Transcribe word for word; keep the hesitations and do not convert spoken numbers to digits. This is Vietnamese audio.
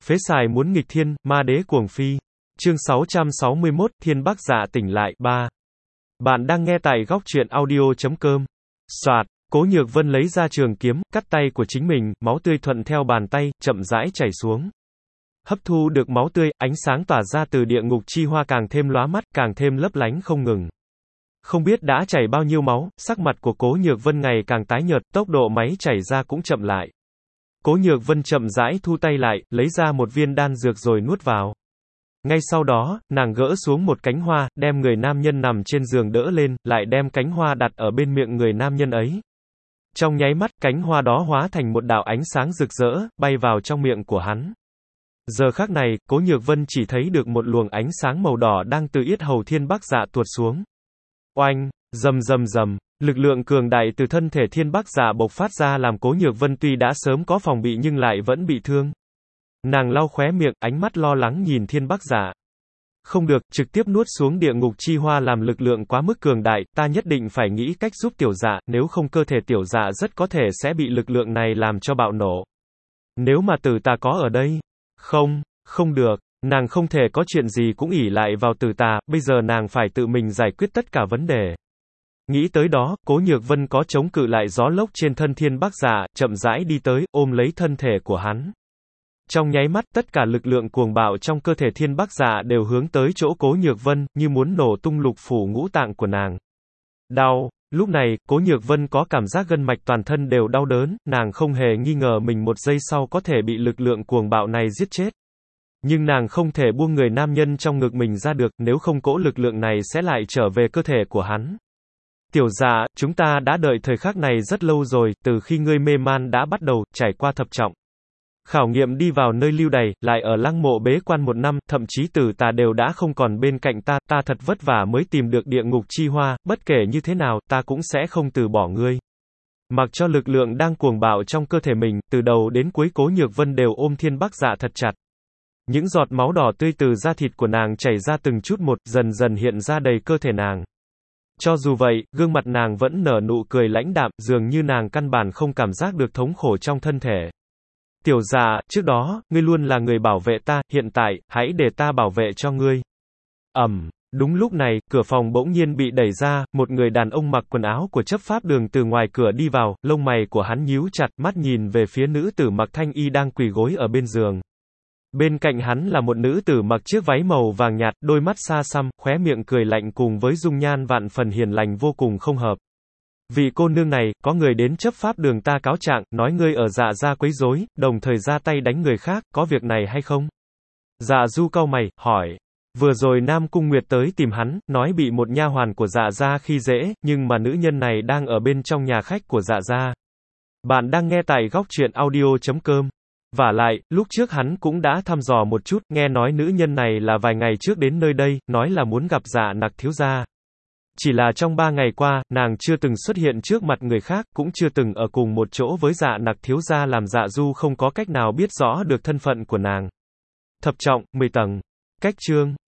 Phế xài muốn nghịch thiên, ma đế cuồng phi. Chương sáu trăm sáu mươi mốt, Thiên Bắc Dạ tỉnh lại, ba. Bạn đang nghe tại góc truyện audio chấm com. Soạt, Cố Nhược Vân lấy ra trường kiếm, cắt tay của chính mình, máu tươi thuận theo bàn tay, chậm rãi chảy xuống. Hấp thu được máu tươi, ánh sáng tỏa ra từ địa ngục chi hoa càng thêm lóa mắt, càng thêm lấp lánh không ngừng. Không biết đã chảy bao nhiêu máu, sắc mặt của Cố Nhược Vân ngày càng tái nhợt, tốc độ máy chảy ra cũng chậm lại. Cố Nhược Vân chậm rãi thu tay lại, lấy ra một viên đan dược rồi nuốt vào. Ngay sau đó, nàng gỡ xuống một cánh hoa, đem người nam nhân nằm trên giường đỡ lên, lại đem cánh hoa đặt ở bên miệng người nam nhân ấy. Trong nháy mắt, cánh hoa đó hóa thành một đạo ánh sáng rực rỡ, bay vào trong miệng của hắn. Giờ khắc này, Cố Nhược Vân chỉ thấy được một luồng ánh sáng màu đỏ đang từ yết hầu Thiên Bắc Dạ tuột xuống. Oanh, rầm rầm rầm, lực lượng cường đại từ thân thể Thiên Bắc Dạ bộc phát ra làm Cố Nhược Vân tuy đã sớm có phòng bị nhưng lại vẫn bị thương. Nàng lau khóe miệng, ánh mắt lo lắng nhìn Thiên Bắc Dạ. Không được, trực tiếp nuốt xuống địa ngục chi hoa làm lực lượng quá mức cường đại, ta nhất định phải nghĩ cách giúp tiểu dạ, nếu không cơ thể tiểu dạ rất có thể sẽ bị lực lượng này làm cho bạo nổ. Nếu mà Tử Tà có ở đây, không, không được, nàng không thể có chuyện gì cũng ỷ lại vào Tử Tà, bây giờ nàng phải tự mình giải quyết tất cả vấn đề. Nghĩ tới đó, Cố Nhược Vân có chống cự lại gió lốc trên thân Thiên Bắc Dạ, chậm rãi đi tới, ôm lấy thân thể của hắn. Trong nháy mắt, tất cả lực lượng cuồng bạo trong cơ thể Thiên Bắc Dạ đều hướng tới chỗ Cố Nhược Vân, như muốn nổ tung lục phủ ngũ tạng của nàng. Đau, lúc này, Cố Nhược Vân có cảm giác gân mạch toàn thân đều đau đớn, nàng không hề nghi ngờ mình một giây sau có thể bị lực lượng cuồng bạo này giết chết. Nhưng nàng không thể buông người nam nhân trong ngực mình ra được, nếu không cỗ lực lượng này sẽ lại trở về cơ thể của hắn. Tiểu Dạ, chúng ta đã đợi thời khắc này rất lâu rồi, từ khi ngươi mê man đã bắt đầu, trải qua thập trọng khảo nghiệm đi vào nơi lưu đày, lại ở lăng mộ bế quan một năm, thậm chí Tử Tà đều đã không còn bên cạnh ta, ta thật vất vả mới tìm được địa ngục chi hoa, bất kể như thế nào, ta cũng sẽ không từ bỏ ngươi. Mặc cho lực lượng đang cuồng bạo trong cơ thể mình, từ đầu đến cuối Cố Nhược Vân đều ôm Thiên Bắc Dạ thật chặt. Những giọt máu đỏ tươi từ da thịt của nàng chảy ra từng chút một, dần dần hiện ra đầy cơ thể nàng. Cho dù vậy, gương mặt nàng vẫn nở nụ cười lãnh đạm, dường như nàng căn bản không cảm giác được thống khổ trong thân thể. Tiểu Dạ, trước đó, ngươi luôn là người bảo vệ ta, hiện tại, hãy để ta bảo vệ cho ngươi. Ầm, đúng lúc này, cửa phòng bỗng nhiên bị đẩy ra, một người đàn ông mặc quần áo của chấp pháp đường từ ngoài cửa đi vào, lông mày của hắn nhíu chặt, mắt nhìn về phía nữ tử mặc thanh y đang quỳ gối ở bên giường. Bên cạnh hắn là một nữ tử mặc chiếc váy màu vàng nhạt, đôi mắt xa xăm, khóe miệng cười lạnh cùng với dung nhan vạn phần hiền lành vô cùng không hợp. Vị cô nương này, có người đến chấp pháp đường ta cáo trạng, nói ngươi ở Dạ gia quấy rối, đồng thời ra tay đánh người khác, có việc này hay không? Dạ Du cau mày, hỏi. Vừa rồi Nam Cung Nguyệt tới tìm hắn, nói bị một nha hoàn của Dạ gia khi dễ, nhưng mà nữ nhân này đang ở bên trong nhà khách của Dạ gia. Bạn đang nghe tại góc truyện audio chấm com. Vả lại, lúc trước hắn cũng đã thăm dò một chút, nghe nói nữ nhân này là vài ngày trước đến nơi đây, nói là muốn gặp Dạ Nặc thiếu gia. Chỉ là trong ba ngày qua, nàng chưa từng xuất hiện trước mặt người khác, cũng chưa từng ở cùng một chỗ với Dạ Nặc thiếu gia làm Dạ Du không có cách nào biết rõ được thân phận của nàng. Thập trọng, mười tầng. Cách chương.